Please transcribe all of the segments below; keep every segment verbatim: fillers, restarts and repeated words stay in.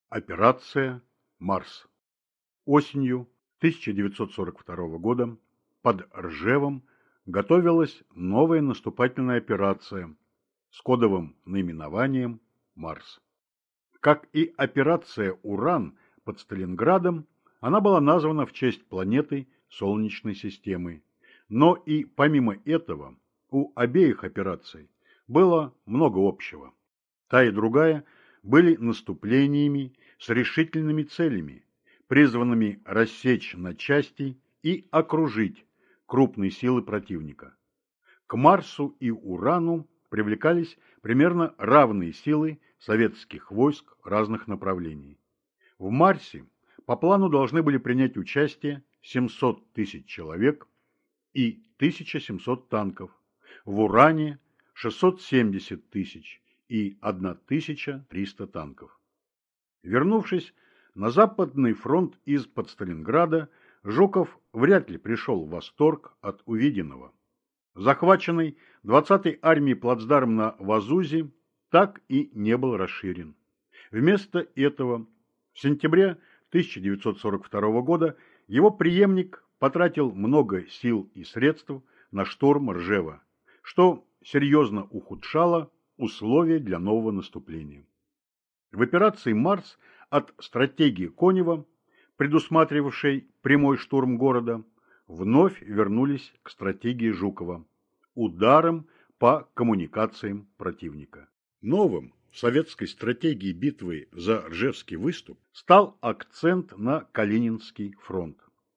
Операция «Марс». Осенью тысяча девятьсот сорок второго года под Ржевом готовилась новая наступательная операция с кодовым наименованием «Марс». Как и операция «Уран» под Сталинградом, она была названа в честь планеты Солнечной системы. Но и помимо этого у обеих операций было много общего. Та и другая были наступлениями с решительными целями, призванными рассечь на части и окружить крупные силы противника. К Марсу и Урану привлекались примерно равные силы советских войск разных направлений. В Марсе по плану должны были принять участие семьсот тысяч человек и тысяча семьсот танков, в Уране шестьсот семьдесят тысяч и тысяча триста танков. Вернувшись на Западный фронт из-под Сталинграда, Жуков вряд ли пришел в восторг от увиденного. Захваченный двадцатой армией плацдарм на Вазузе так и не был расширен. Вместо этого в сентябре тысяча девятьсот сорок второго года его преемник потратил много сил и средств на штурм Ржева, что серьезно ухудшало условия для нового наступления. В операции «Марс» от стратегии Конева, предусматривавшей прямой штурм города, вновь вернулись к стратегии Жукова – ударом по коммуникациям противника. Новым в советской стратегии битвы за Ржевский выступ стал акцент на Калининский фронт.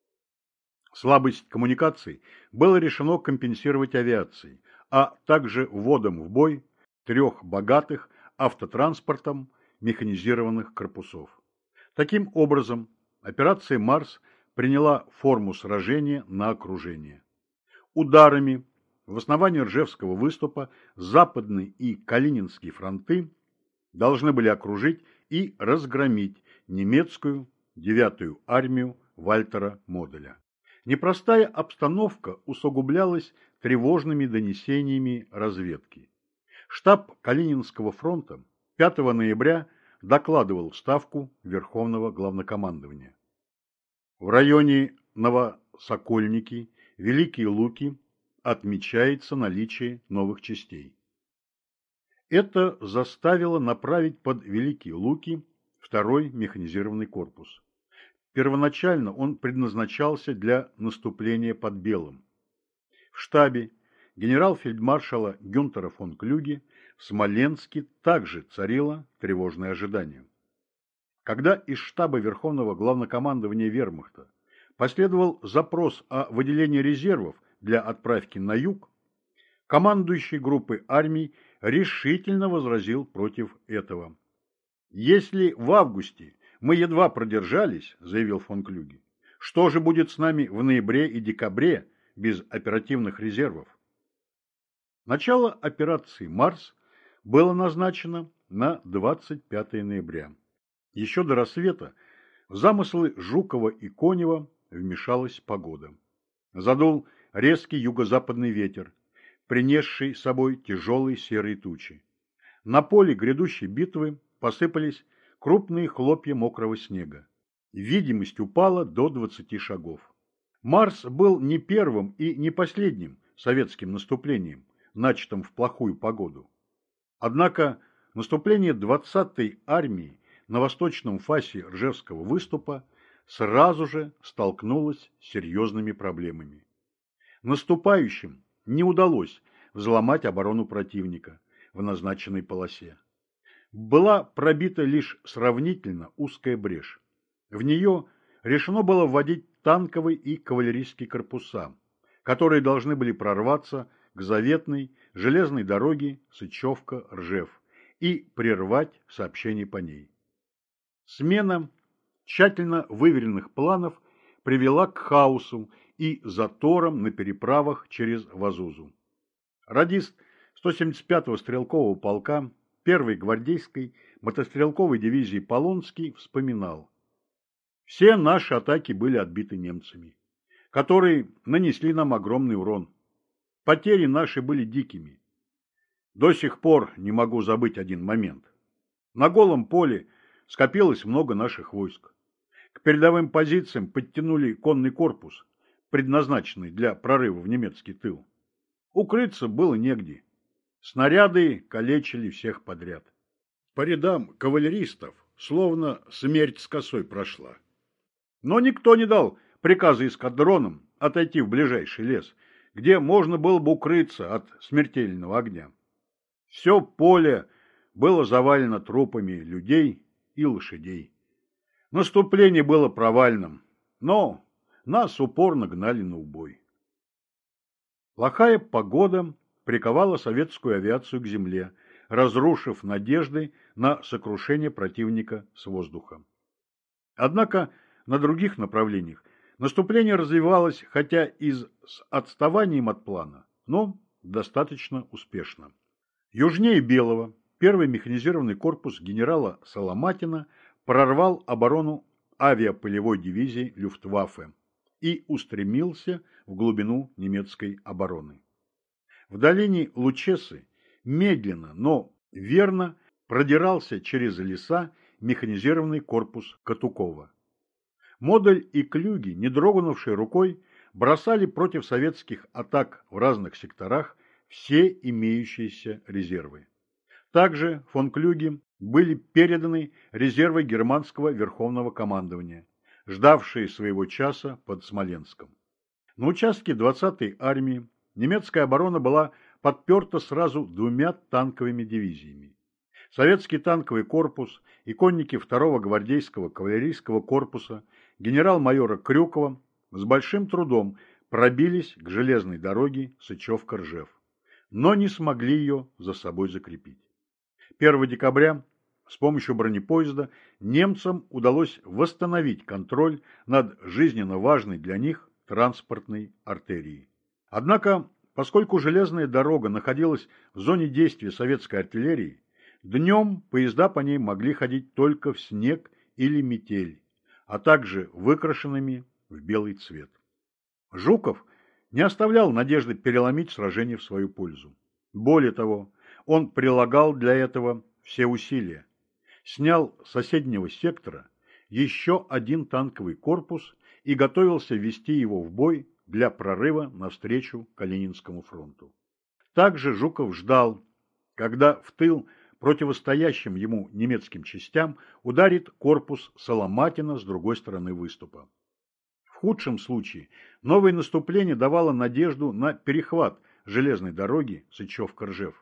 Слабость коммуникаций было решено компенсировать авиацией, а также вводом в бой трех богатых автотранспортом механизированных корпусов. Таким образом, операция «Марс» приняла форму сражения на окружение. Ударами в основании Ржевского выступа Западный и Калининский фронты должны были окружить и разгромить немецкую девятую армию Вальтера Моделя. Непростая обстановка усугублялась тревожными донесениями разведки. Штаб Калининского фронта пятого ноября докладывал в Ставку Верховного Главнокомандования. В районе Новосокольники, Великие Луки отмечается наличие новых частей. Это заставило направить под Великие Луки второй механизированный корпус. Первоначально он предназначался для наступления под Белым. В штабе генерал-фельдмаршала Гюнтера фон Клюге в Смоленске также царило тревожное ожидание. Когда из штаба Верховного Главнокомандования Вермахта последовал запрос о выделении резервов для отправки на юг, командующий группой армий решительно возразил против этого. «Если в августе мы едва продержались, — заявил фон Клюге, — что же будет с нами в ноябре и декабре без оперативных резервов?» Начало операции «Марс» было назначено на двадцать пятое ноября. Еще до рассвета в замыслы Жукова и Конева вмешалась погода. Задул резкий юго-западный ветер, принесший с собой тяжелые серые тучи. На поле грядущей битвы посыпались крупные хлопья мокрого снега. Видимость упала до двадцати шагов. Марс был не первым и не последним советским наступлением, начатым в плохую погоду. Однако наступление двадцатой армии на восточном фасе Ржевского выступа сразу же столкнулось с серьезными проблемами. Наступающим не удалось взломать оборону противника в назначенной полосе. Была пробита лишь сравнительно узкая брешь. В нее решено было вводить танковые и кавалерийские корпуса, которые должны были прорваться к заветной железной дороге Сычевка-Ржев и прервать сообщение по ней. Смена тщательно выверенных планов привела к хаосу и заторам на переправах через Вазузу. Радист сто семьдесят пятого стрелкового полка первой гвардейской мотострелковой дивизии Полонский вспоминал: «Все наши атаки были отбиты немцами, которые нанесли нам огромный урон. Потери наши были дикими. До сих пор не могу забыть один момент. На голом поле скопилось много наших войск. К передовым позициям подтянули конный корпус, предназначенный для прорыва в немецкий тыл. Укрыться было негде. Снаряды калечили всех подряд. По рядам кавалеристов словно смерть с косой прошла. Но никто не дал приказа эскадронам отойти в ближайший лес, где можно было бы укрыться от смертельного огня. Все поле было завалено трупами людей и лошадей. Наступление было провальным, но нас упорно гнали на убой. Плохая погода приковала советскую авиацию к земле, разрушив надежды на сокрушение противника с воздуха. Однако на других направлениях наступление развивалось, хотя и с отставанием от плана, но достаточно успешно. Южнее Белого первый механизированный корпус генерала Соломатина прорвал оборону авиаполевой дивизии Люфтваффе и устремился в глубину немецкой обороны. В долине Лучесы медленно, но верно продирался через леса механизированный корпус Катукова. Модуль и Клюги, не дрогнувшей рукой, бросали против советских атак в разных секторах все имеющиеся резервы. Также фон Клюге были переданы резервы германского верховного командования, ждавшие своего часа под Смоленском. На участке двадцатой армии немецкая оборона была подперта сразу двумя танковыми дивизиями. Советский танковый корпус и конники второго гвардейского кавалерийского корпуса генерал-майора Крюкова с большим трудом пробились к железной дороге Сычев-Коржев, но не смогли ее за собой закрепить. первого декабря с помощью бронепоезда немцам удалось восстановить контроль над жизненно важной для них транспортной артерией. Однако, поскольку железная дорога находилась в зоне действия советской артиллерии, днем поезда по ней могли ходить только в снег или метель, а также выкрашенными в белый цвет. Жуков не оставлял надежды переломить сражение в свою пользу. Более того, он прилагал для этого все усилия. Снял с соседнего сектора еще один танковый корпус и готовился ввести его в бой для прорыва навстречу Калининскому фронту. Также Жуков ждал, когда в тыл противостоящим ему немецким частям ударит корпус Соломатина с другой стороны выступа. В худшем случае новое наступление давало надежду на перехват железной дороги Сычев-Коржев.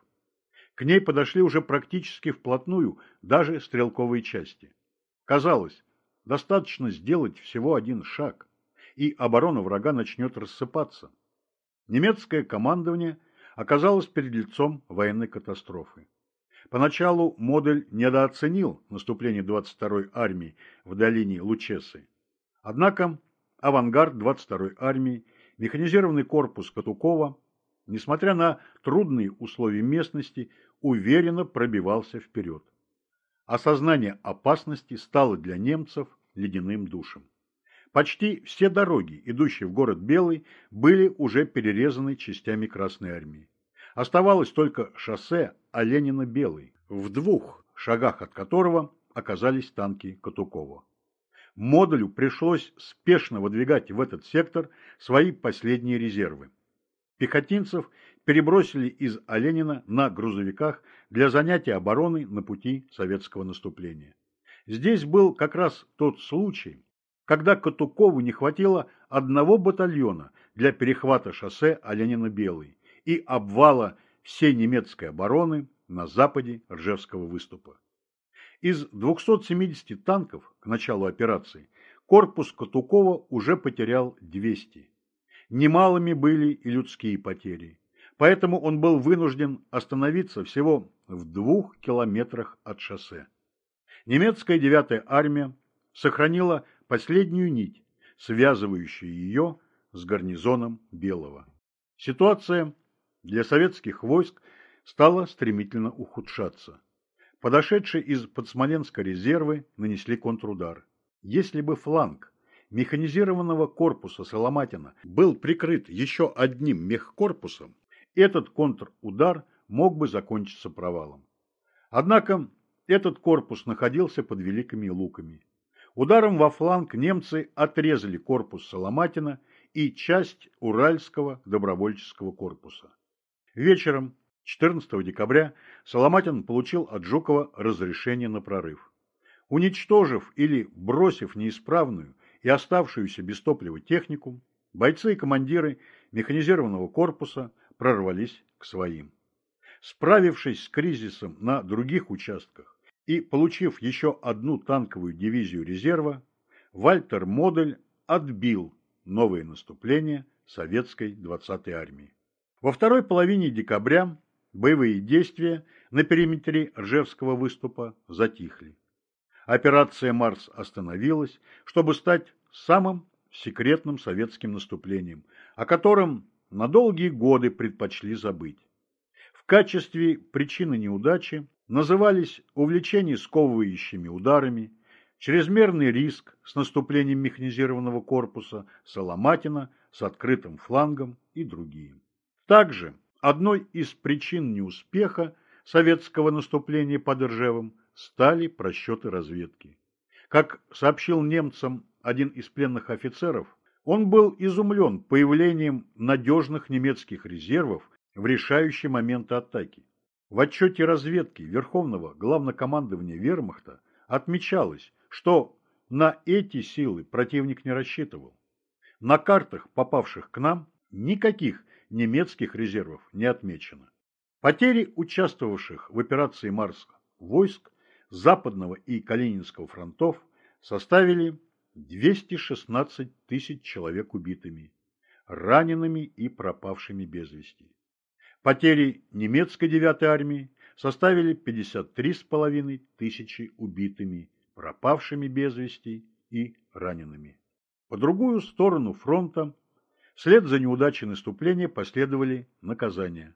К ней подошли уже практически вплотную даже стрелковые части. Казалось, достаточно сделать всего один шаг, и оборона врага начнет рассыпаться. Немецкое командование оказалось перед лицом военной катастрофы. Поначалу Модель недооценил наступление двадцать второй армии в долине Лучесы. Однако авангард двадцать второй армии, механизированный корпус Катукова, несмотря на трудные условия местности, уверенно пробивался вперед. Осознание опасности стало для немцев ледяным душем. Почти все дороги, идущие в город Белый, были уже перерезаны частями Красной армии. Оставалось только шоссе Оленина-Белый, в двух шагах от которого оказались танки Катукова. Модулю пришлось спешно выдвигать в этот сектор свои последние резервы. Пехотинцев перебросили из Оленина на грузовиках для занятия обороны на пути советского наступления. Здесь был как раз тот случай, когда Катукову не хватило одного батальона для перехвата шоссе Оленина-Белый и обвала всей немецкой обороны на западе Ржевского выступа. Из двухсот семидесяти танков к началу операции корпус Катукова уже потерял двести. Немалыми были и людские потери, поэтому он был вынужден остановиться всего в двух километрах от шоссе. Немецкая девятая армия сохранила последнюю нить, связывающую ее с гарнизоном Белого. Ситуация для советских войск стала стремительно ухудшаться. Подошедшие из-под Смоленска резервы нанесли контрудар. Если бы фланг механизированного корпуса Соломатина был прикрыт еще одним мехкорпусом, этот контрудар мог бы закончиться провалом. Однако этот корпус находился под Великими Луками. Ударом во фланг немцы отрезали корпус Соломатина и часть Уральского добровольческого корпуса. Вечером четырнадцатого декабря Соломатин получил от Жукова разрешение на прорыв. Уничтожив или бросив неисправную и оставшуюся без топлива технику, бойцы и командиры механизированного корпуса прорвались к своим. Справившись с кризисом на других участках и получив еще одну танковую дивизию резерва, Вальтер Модель отбил новое наступление советской двадцатой армии. Во второй половине декабря боевые действия на периметре Ржевского выступа затихли. Операция «Марс» остановилась, чтобы стать самым секретным советским наступлением, о котором на долгие годы предпочли забыть. В качестве причины неудачи назывались увлечение сковывающими ударами, чрезмерный риск с наступлением механизированного корпуса Соломатина с открытым флангом и другие. Также одной из причин неуспеха советского наступления под Ржевом стали просчеты разведки. Как сообщил немцам один из пленных офицеров, он был изумлен появлением надежных немецких резервов в решающий момент атаки. В отчете разведки Верховного Главнокомандования Вермахта отмечалось, что на эти силы противник не рассчитывал. На картах, попавших к нам, никаких немецких резервов не отмечено. Потери участвовавших в операции «Марс» войск Западного и Калининского фронтов составили двести шестнадцать тысяч человек убитыми, ранеными и пропавшими без вести. Потери немецкой девятой армии составили пятьдесят три с половиной тысячи убитыми, пропавшими без вести и ранеными. По другую сторону фронта вслед за неудачей наступления последовали наказания.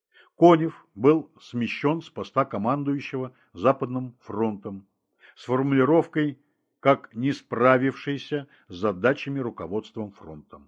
Конев был смещен с поста командующего Западным фронтом с формулировкой как не справившийся с задачами руководством фронтом.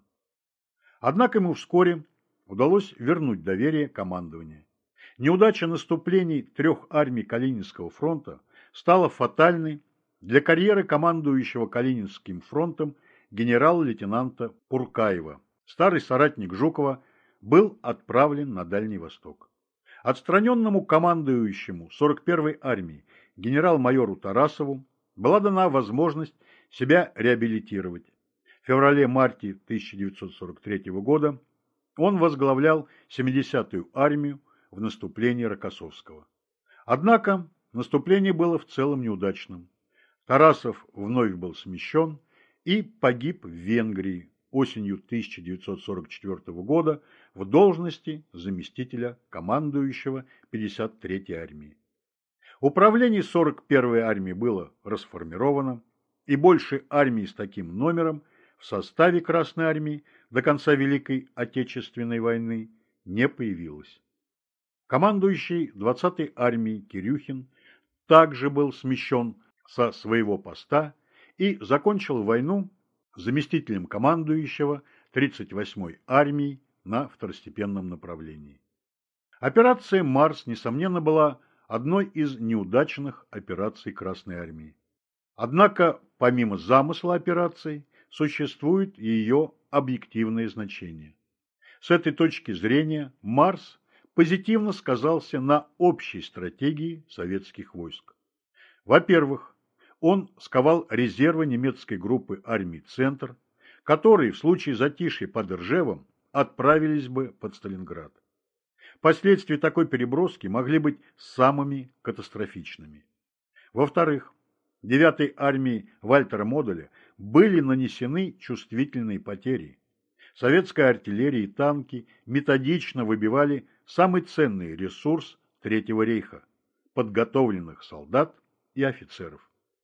Однако ему вскоре удалось вернуть доверие командования. Неудача наступлений трех армий Калининского фронта стала фатальной для карьеры командующего Калининским фронтом генерал-лейтенанта Пуркаева. Старый соратник Жукова был отправлен на Дальний Восток. Отстраненному командующему сорок первой армией генерал-майору Тарасову была дана возможность себя реабилитировать. В феврале-марте тысяча девятьсот сорок третьего года он возглавлял семидесятую армию в наступлении Рокоссовского. Однако наступление было в целом неудачным. Тарасов вновь был смещен и погиб в Венгрии осенью тысяча девятьсот сорок четвёртого года в должности заместителя командующего пятьдесят третьей армии. Управление сорок первой армии было расформировано, и больше армии с таким номером в составе Красной армии до конца Великой Отечественной войны не появилось. Командующий двадцатой армией Кирюхин также был смещен со своего поста и закончил войну заместителем командующего тридцать восьмой армией на второстепенном направлении. Операция «Марс», несомненно, была одной из неудачных операций Красной армии. Однако, помимо замысла операции, существует ее объективное значение. С этой точки зрения «Марс» позитивно сказался на общей стратегии советских войск. Во-первых, он сковал резервы немецкой группы армий «Центр», которые в случае затишья под Ржевом отправились бы под Сталинград. Последствия такой переброски могли быть самыми катастрофичными. Во-вторых, девятой армии Вальтера Моделя были нанесены чувствительные потери. Советская артиллерия и танки методично выбивали самый ценный ресурс Третьего рейха – подготовленных солдат и офицеров.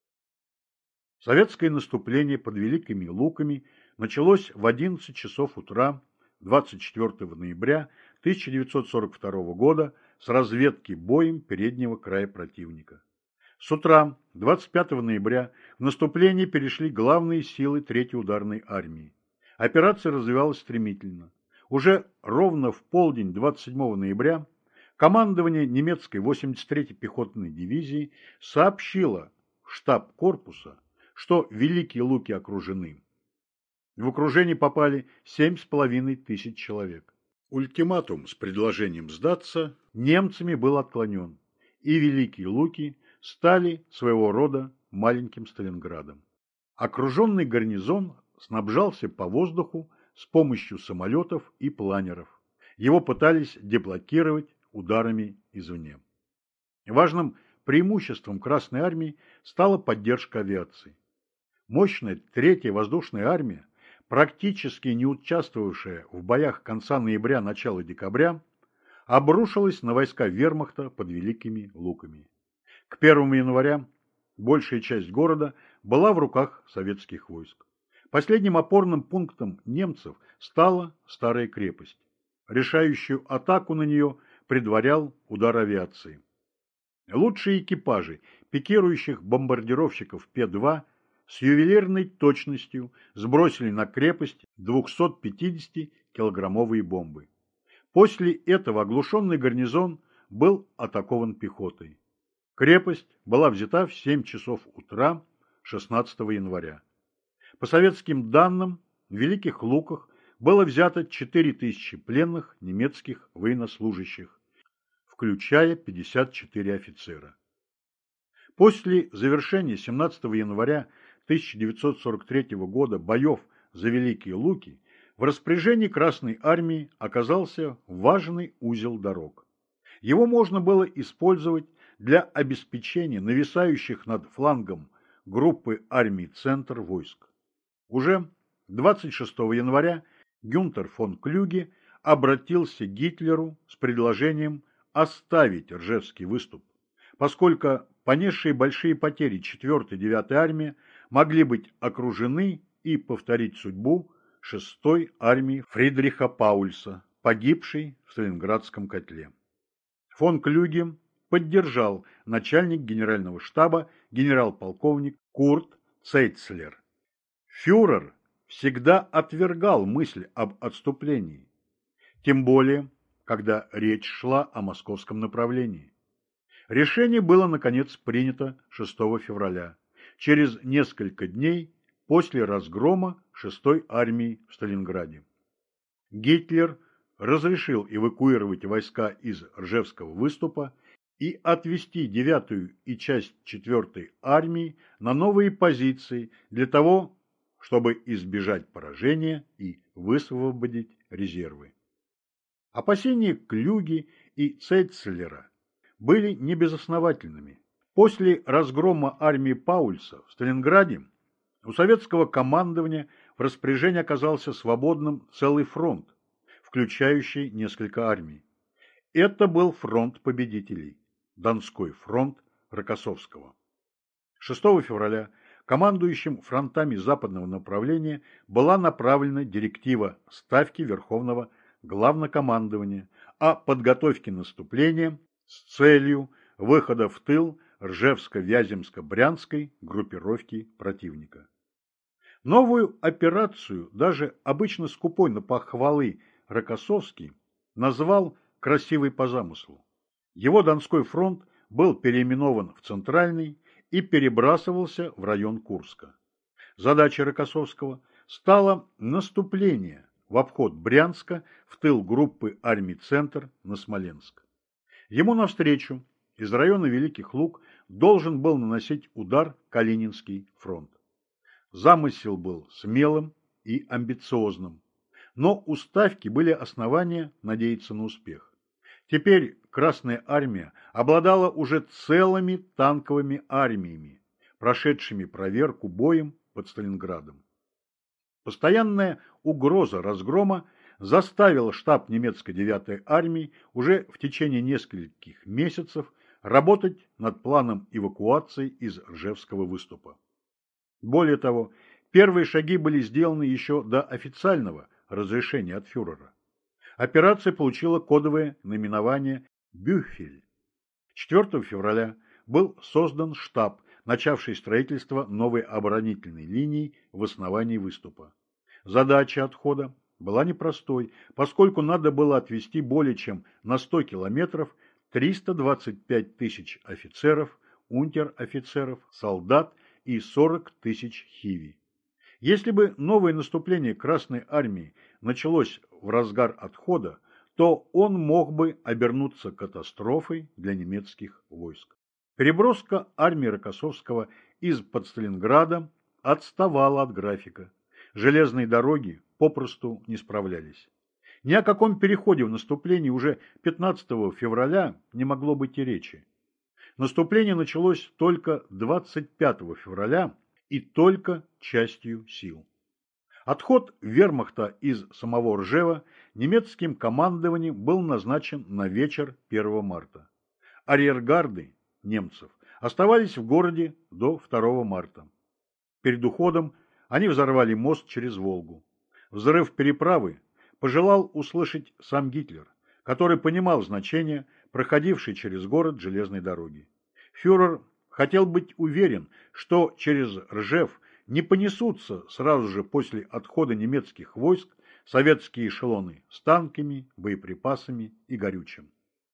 Советское наступление под Великими Луками началось в одиннадцать часов утра двадцать четвёртого ноября тысяча девятьсот сорок второго года с разведки боем переднего края противника. С утра двадцать пятого ноября в наступление перешли главные силы Третьей ударной армии. Операция развивалась стремительно. Уже ровно в полдень двадцать седьмого ноября Командование немецкой восемьдесят третьей пехотной дивизии сообщило в штаб корпуса, что Великие Луки окружены. В окружение попали семь с половиной тысяч человек. Ультиматум с предложением сдаться немцами был отклонен, и Великие Луки стали своего рода маленьким Сталинградом. Окруженный гарнизон снабжался по воздуху с помощью самолетов и планеров. Его пытались деблокировать ударами извне. Важным преимуществом Красной армии стала поддержка авиации. Мощная Третья воздушная армия, практически не участвовавшая в боях конца ноября-начала декабря, обрушилась на войска вермахта под Великими Луками. К первому января большая часть города была в руках советских войск. Последним опорным пунктом немцев стала Старая крепость. Решающую атаку на нее предварял удар авиации. Лучшие экипажи пикирующих бомбардировщиков П два с ювелирной точностью сбросили на крепость двухсотпятидесятикилограммовые бомбы. После этого оглушенный гарнизон был атакован пехотой. Крепость была взята в семь часов утра шестнадцатого января. По советским данным, в Великих Луках было взято четыре тысячи пленных немецких военнослужащих, включая пятьдесят четыре офицера. После завершения семнадцатого января тысяча девятьсот сорок третьего года боев за Великие Луки в распоряжении Красной армии оказался важный узел дорог. Его можно было использовать для обеспечения нависающих над флангом группы армий «Центр» войск. Уже двадцать шестого января Гюнтер фон Клюге обратился к Гитлеру с предложением оставить Ржевский выступ, поскольку понесшие большие потери четвёртая и девятая армия могли быть окружены и повторить судьбу шестой армии Фридриха Паульса, погибшей в Сталинградском котле. Фон Клюге поддержал начальник генерального штаба генерал-полковник Курт Цейцлер. Фюрер всегда отвергал мысль об отступлении, тем более, когда речь шла о московском направлении. Решение было, наконец, принято шестого февраля, через несколько дней после разгрома шестой армии в Сталинграде. Гитлер разрешил эвакуировать войска из Ржевского выступа и отвести девятую и часть четвёртой армии на новые позиции для того, чтобы избежать поражения и высвободить резервы. Опасения Клюги и Цейцлера были небезосновательными. После разгрома армии Паульса в Сталинграде у советского командования в распоряжении оказался свободным целый фронт, включающий несколько армий. Это был фронт победителей, Донской фронт Рокоссовского. шестого февраля командующим фронтами западного направления была направлена директива Ставки Верховного Главнокомандования о подготовке наступления с целью выхода в тыл Ржевско-Вяземско-Брянской группировки противника. Новую операцию даже обычно скупой на похвалы Рокоссовский назвал красивой по замыслу. Его Донской фронт был переименован в Центральный и перебрасывался в район Курска. Задачей Рокоссовского стало наступление в обход Брянска в тыл группы армий «Центр» на Смоленск. Ему навстречу из района Великих Лук должен был наносить удар Калининский фронт. Замысел был смелым и амбициозным, но у Ставки были основания надеяться на успех. Теперь Красная армия обладала уже целыми танковыми армиями, прошедшими проверку боем под Сталинградом. Постоянная угроза разгрома заставила штаб немецкой девятой армии уже в течение нескольких месяцев работать над планом эвакуации из Ржевского выступа. Более того, первые шаги были сделаны еще до официального разрешения от фюрера. Операция получила кодовое наименование «Бюффель». четвёртого февраля был создан штаб, начавший строительство новой оборонительной линии в основании выступа. Задача отхода была непростой, поскольку надо было отвести более чем на сто километров триста двадцать пять тысяч офицеров, унтер-офицеров, солдат и сорок тысяч хиви. Если бы новое наступление Красной Армии началось в разгар отхода, то он мог бы обернуться катастрофой для немецких войск. Переброска армии Рокоссовского из-под Сталинграда отставала от графика. Железные дороги попросту не справлялись. Ни о каком переходе в наступление уже пятнадцатого февраля не могло быть и речи. Наступление началось только двадцать пятого февраля и только частью сил. Отход вермахта из самого Ржева немецким командованием был назначен на вечер первого марта. Арьергарды немцев оставались в городе до второго марта. Перед уходом они взорвали мост через Волгу. Взрыв переправы пожелал услышать сам Гитлер, который понимал значение проходившей через город железной дороги. Фюрер хотел быть уверен, что через Ржев не понесутся сразу же после отхода немецких войск советские эшелоны с танками, боеприпасами и горючим.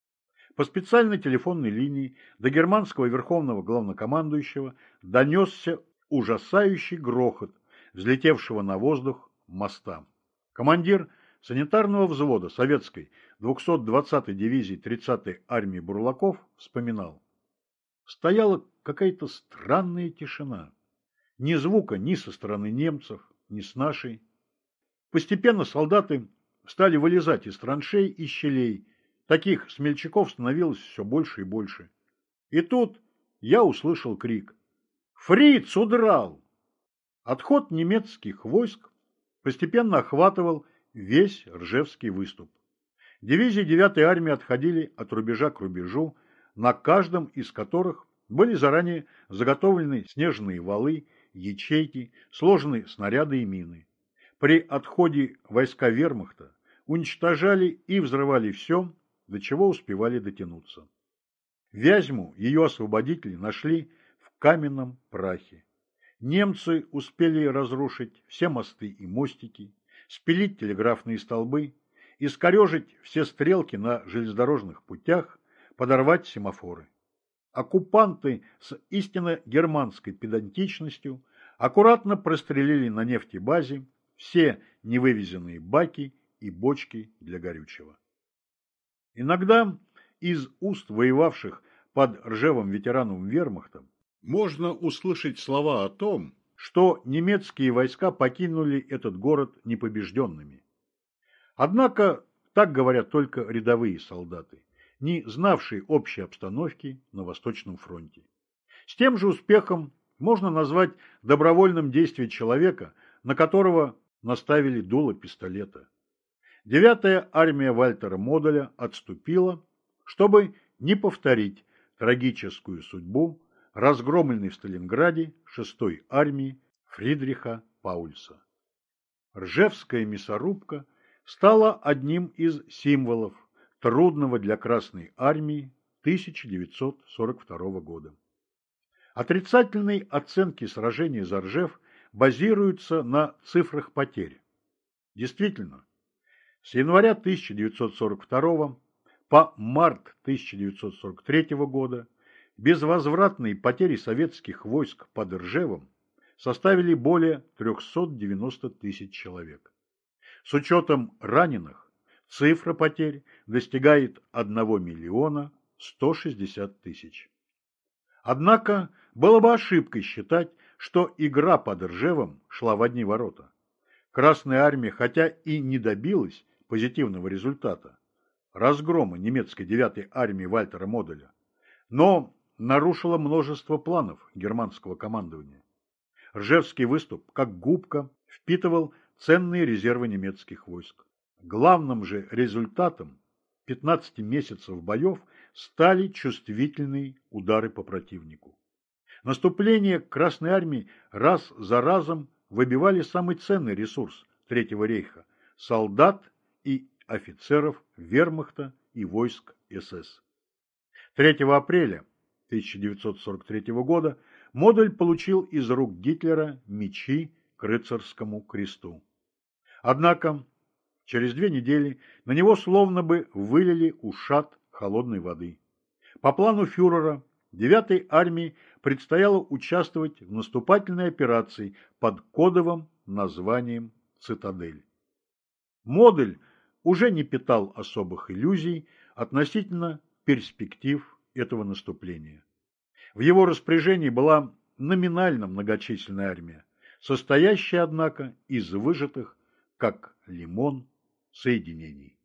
По специальной телефонной линии до германского верховного главнокомандующего донесся ужасающий грохот взлетевшего на воздух моста. Командир санитарного взвода советской двухсот двадцатой дивизии тридцатой армии Бурлаков вспоминал: стояла какая-то странная тишина. Ни звука ни со стороны немцев, ни с нашей. Постепенно солдаты стали вылезать из траншей и щелей. Таких смельчаков становилось все больше и больше. И тут я услышал крик: «Фриц удрал!» Отход немецких войск постепенно охватывал весь Ржевский выступ. Дивизии девятой армии отходили от рубежа к рубежу, на каждом из которых были заранее заготовлены снежные валы, ячейки, сложены снаряды и мины. При отходе войска вермахта уничтожали и взрывали все, до чего успевали дотянуться. Вязьму ее освободители нашли в каменном прахе. Немцы успели разрушить все мосты и мостики, спилить телеграфные столбы, искорежить все стрелки на железнодорожных путях, подорвать семафоры. Оккупанты с истинно германской педантичностью аккуратно прострелили на нефтебазе все невывезенные баки и бочки для горючего. Иногда из уст воевавших под Ржевом ветеранов вермахта можно услышать слова о том, что немецкие войска покинули этот город непобежденными. Однако так говорят только рядовые солдаты, не знавшие общей обстановки на Восточном фронте. С тем же успехом можно назвать добровольным действие человека, на которого наставили дуло пистолета. Девятая армия Вальтера Моделя отступила, чтобы не повторить трагическую судьбу разгромленной в Сталинграде шестой армии Фридриха Паульса. Ржевская мясорубка стала одним из символов трудного для Красной армии тысяча девятьсот сорок второго года. Отрицательные оценки сражения за Ржев базируются на цифрах потерь. Действительно, с января тысяча девятьсот сорок второго по март тысяча девятьсот сорок третьего года безвозвратные потери советских войск под Ржевом составили более трехсот девяноста тысяч человек. С учетом раненых цифра потерь достигает одного миллиона ста шестидесяти тысяч. Однако было бы ошибкой считать, что игра под Ржевом шла в одни ворота. Красная армия, хотя и не добилась позитивного результата – разгрома немецкой девятой армии Вальтера Моделя, но нарушила множество планов германского командования. Ржевский выступ, как губка, впитывал ценные резервы немецких войск. Главным же результатом пятнадцати месяцев боев стали чувствительные удары по противнику. Наступление Красной армии раз за разом выбивали самый ценный ресурс Третьего рейха – солдат и офицеров вермахта и войск СС. третьего апреля тысяча девятьсот сорок третьего года Модель получил из рук Гитлера мечи к рыцарскому кресту. Однако через две недели на него словно бы вылили ушат холодной воды. По плану фюрера, девятой армии предстояло участвовать в наступательной операции под кодовым названием «Цитадель». Модель уже не питал особых иллюзий относительно перспектив этого наступления. В его распоряжении была номинально многочисленная армия, состоящая, однако, из выжатых, как лимон, соединений.